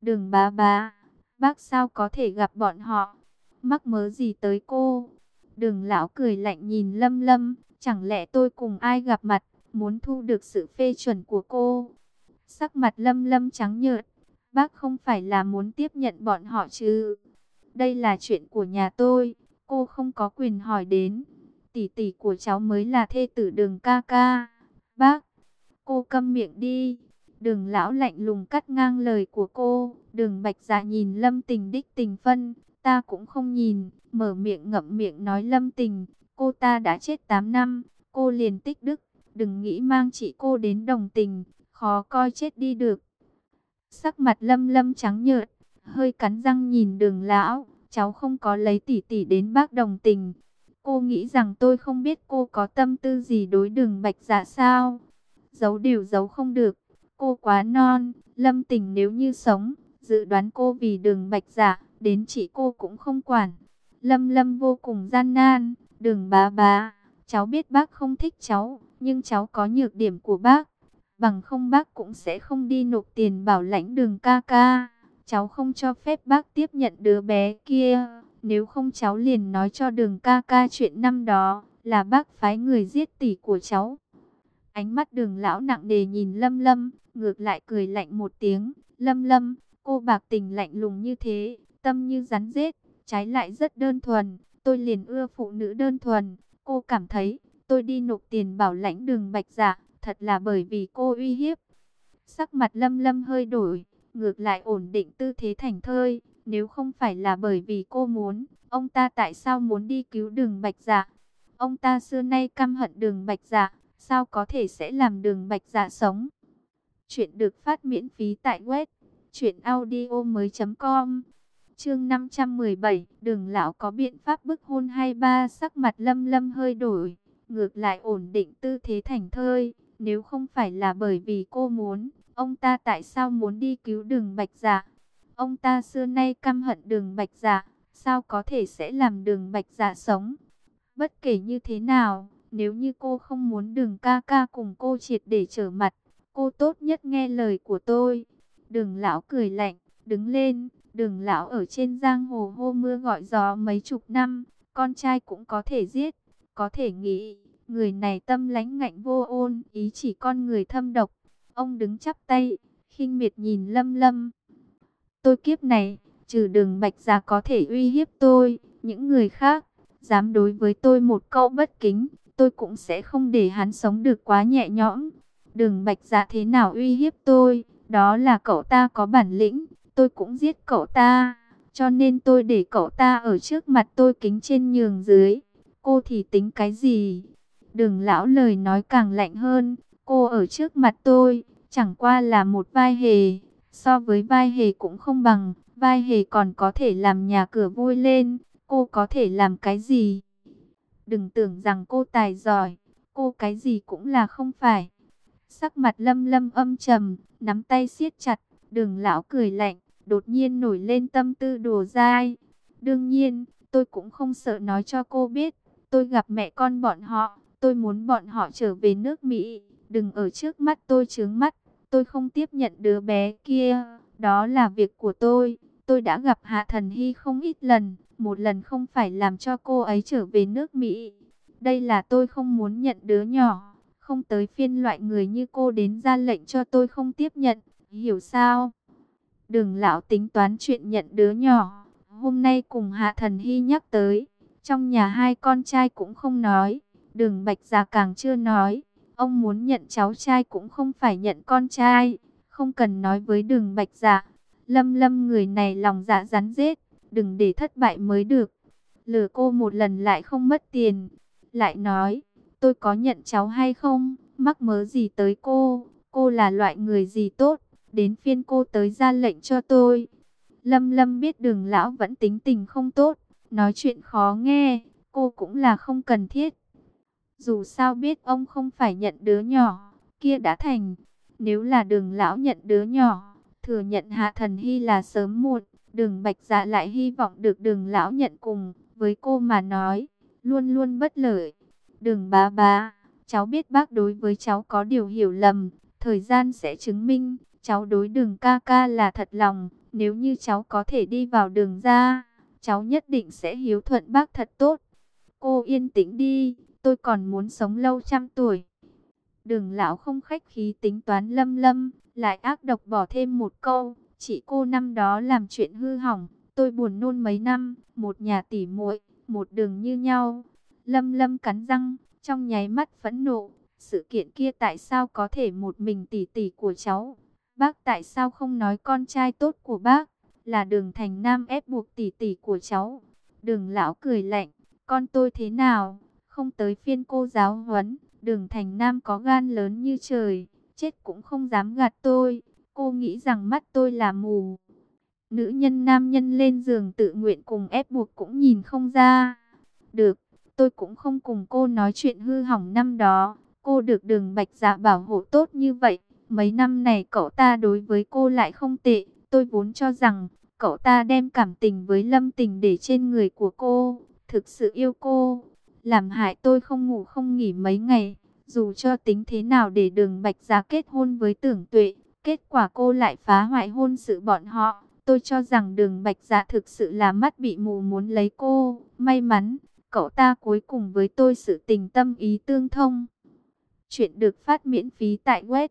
Đường bá bá, bác sao có thể gặp bọn họ? Mắc mớ gì tới cô? Đường lão cười lạnh nhìn Lâm Lâm, chẳng lẽ tôi cùng ai gặp mặt, muốn thu được sự phê chuẩn của cô? Sắc mặt Lâm Lâm trắng nhợt, bác không phải là muốn tiếp nhận bọn họ chứ? Đây là chuyện của nhà tôi, cô không có quyền hỏi đến. Tỷ tỷ của cháu mới là thê tử Đường ca ca. Bác, cô câm miệng đi. Đường lão lạnh lùng cắt ngang lời của cô. Đường Bạch Dạ nhìn Lâm Tình đích tình phân, ta cũng không nhìn, mở miệng ngậm miệng nói Lâm Tình, cô ta đã chết 8 năm, cô liền tích đức, đừng nghĩ mang chị cô đến đồng tình, khó coi chết đi được. Sắc mặt Lâm Lâm trắng nhợt, hơi cắn răng nhìn Đường lão, cháu không có lấy tỷ tỷ đến bác đồng tình. Cô nghĩ rằng tôi không biết cô có tâm tư gì đối Đường Bạch Dạ sao? Giấu đều giấu không được, cô quá non. Lâm Tình nếu như sống, dự đoán cô vì Đường Bạch Dạ, đến chị cô cũng không quản. Lâm Lâm vô cùng gian nan. Đường bá bá, cháu biết bác không thích cháu, nhưng cháu có nhược điểm của bác. Bằng không bác cũng sẽ không đi nộp tiền bảo lãnh Đường ca ca. Cháu không cho phép bác tiếp nhận đứa bé kia. Nếu không cháu liền nói cho Đường ca ca chuyện năm đó, là bác phái người giết tỷ của cháu. Ánh mắt Đường lão nặng nề nhìn Lâm Lâm, ngược lại cười lạnh một tiếng. Lâm Lâm, cô bạc tình lạnh lùng như thế, tâm như rắn rết, trái lại rất đơn thuần. Tôi liền ưa phụ nữ đơn thuần. Cô cảm thấy tôi đi nộp tiền bảo lãnh Đường Bạch Dạ, thật là bởi vì cô uy hiếp. Sắc mặt Lâm Lâm hơi đổi, ngược lại ổn định tư thế thảnh thơi. Nếu không phải là bởi vì cô muốn, ông ta tại sao muốn đi cứu Đường Bạch Dạ? Ông ta xưa nay căm hận Đường Bạch Dạ, sao có thể sẽ làm Đường Bạch Dạ sống? Chuyện được phát miễn phí tại web truyệnaudiomoi.com. Chương 517, Đường lão có biện pháp bức hôn hay ba? Sắc mặt Lâm Lâm hơi đổi, ngược lại ổn định tư thế thảnh thơi. Nếu không phải là bởi vì cô muốn, ông ta tại sao muốn đi cứu Đường Bạch Dạ? Ông ta xưa nay căm hận Đường Bạch Dạ, sao có thể sẽ làm Đường Bạch Dạ sống? Bất kể như thế nào, nếu như cô không muốn Đường ca ca cùng cô triệt để trở mặt, cô tốt nhất nghe lời của tôi. Đường lão cười lạnh, đứng lên. Đường lão ở trên giang hồ hô mưa gọi gió mấy chục năm, con trai cũng có thể giết, có thể nghĩ, người này tâm lãnh ngạnh vô ôn, ý chỉ con người thâm độc. Ông đứng chắp tay, khinh miệt nhìn Lâm Lâm. Tôi kiếp này, trừ Đường Bạch Dạ có thể uy hiếp tôi, những người khác dám đối với tôi một câu bất kính, tôi cũng sẽ không để hắn sống được quá nhẹ nhõm. Đường Bạch Dạ thế nào uy hiếp tôi, đó là cậu ta có bản lĩnh, tôi cũng giết cậu ta, cho nên tôi để cậu ta ở trước mặt tôi kính trên nhường dưới. Cô thì tính cái gì? Đường lão lời nói càng lạnh hơn, cô ở trước mặt tôi, chẳng qua là một vai hề, so với vai hề cũng không bằng, vai hề còn có thể làm nhà cửa vui lên, cô có thể làm cái gì? Đừng tưởng rằng cô tài giỏi, cô cái gì cũng là không phải. Sắc mặt Lâm Lâm âm trầm, nắm tay siết chặt. Đường lão cười lạnh, đột nhiên nổi lên tâm tư đùa dai. Đương nhiên, tôi cũng không sợ nói cho cô biết. Tôi gặp mẹ con bọn họ, tôi muốn bọn họ trở về nước Mỹ. Đừng ở trước mắt tôi chướng mắt, tôi không tiếp nhận đứa bé kia. Đó là việc của tôi. Tôi đã gặp Hạ Thần Hy không ít lần, một lần không phải làm cho cô ấy trở về nước Mỹ. Đây là tôi không muốn nhận đứa nhỏ, không tới phiên loại người như cô đến ra lệnh cho tôi không tiếp nhận, hiểu sao? Đường lão tính toán chuyện nhận đứa nhỏ, hôm nay cùng Hạ Thần Hy nhắc tới, trong nhà hai con trai cũng không nói, Đường Bạch Dạ càng chưa nói, ông muốn nhận cháu trai cũng không phải nhận con trai, không cần nói với Đường Bạch Dạ. Lâm Lâm người này lòng dạ rắn rết, đừng để thất bại mới được. Lừa cô một lần lại không mất tiền. Lại nói, tôi có nhận cháu hay không, mắc mớ gì tới cô là loại người gì tốt, đến phiên cô tới ra lệnh cho tôi. Lâm Lâm biết Đường lão vẫn tính tình không tốt, nói chuyện khó nghe, cô cũng là không cần thiết. Dù sao biết ông không phải nhận đứa nhỏ, kia đã thành. Nếu là Đường lão nhận đứa nhỏ, thừa nhận Hạ Thần Hy là sớm muộn, Đường Bạch Dạ lại hy vọng được Đường lão nhận cùng, với cô mà nói, luôn luôn bất lợi. Đường bá bá, cháu biết bác đối với cháu có điều hiểu lầm, thời gian sẽ chứng minh, cháu đối Đường ca ca là thật lòng, Nếu như cháu có thể đi vào Đường ra, cháu nhất định sẽ hiếu thuận bác thật tốt. Cô yên tĩnh đi, tôi còn muốn sống lâu trăm tuổi. Đường lão không khách khí tính toán Lâm Lâm, lại ác độc bỏ thêm một câu, chị cô năm đó làm chuyện hư hỏng, tôi buồn nôn mấy năm, một nhà tỉ muội, một đường như nhau. Lâm Lâm cắn răng, trong nháy mắt phẫn nộ, sự kiện kia tại sao có thể một mình tỷ tỷ của cháu? Bác tại sao không nói con trai tốt của bác là Đường Thành Nam ép buộc tỷ tỷ của cháu? Đường lão cười lạnh, con tôi thế nào? Không tới phiên cô giáo huấn. Đường Thành Nam có gan lớn như trời, chết cũng không dám gạt tôi. Cô nghĩ rằng mắt tôi là mù. Nữ nhân nam nhân lên giường tự nguyện cùng ép buộc cũng nhìn không ra. Được, tôi cũng không cùng cô nói chuyện hư hỏng năm đó. Cô được Đường Bạch Dạ bảo hộ tốt như vậy. Mấy năm này cậu ta đối với cô lại không tệ. Tôi vốn cho rằng cậu ta đem cảm tình với Lâm Tình để trên người của cô. Thực sự yêu cô, làm hại tôi không ngủ không nghỉ mấy ngày. Dù cho tính thế nào để Đường Bạch Dạ kết hôn với Tưởng Tuệ, kết quả cô lại phá hoại hôn sự bọn họ. Tôi cho rằng Đường Bạch Dạ thực sự là mắt bị mù muốn lấy cô. May mắn, cậu ta cuối cùng với tôi sự tình tâm ý tương thông. Chuyện được phát miễn phí tại web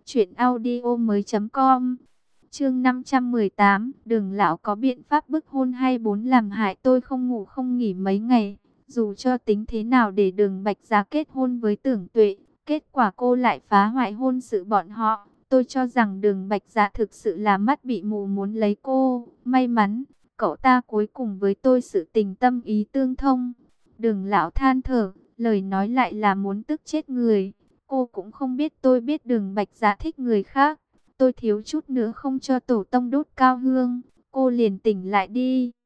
truyệnaudiomoi.com. Chương 518, Đường lão có biện pháp bức hôn hay bốn làm hại tôi không ngủ không nghỉ mấy ngày. Dù cho tính thế nào để Đường Bạch Dạ kết hôn với Tưởng Tuệ, kết quả cô lại phá hoại hôn sự bọn họ. Tôi cho rằng Đường Bạch Dạ thực sự là mắt bị mù muốn lấy cô. May mắn, cậu ta cuối cùng với tôi sự tình tâm ý tương thông. Đường lão than thở, lời nói lại là muốn tức chết người. Cô cũng không biết tôi biết Đường Bạch Dạ thích người khác. Tôi thiếu chút nữa không cho tổ tông đốt cao hương. Cô liền tỉnh lại đi.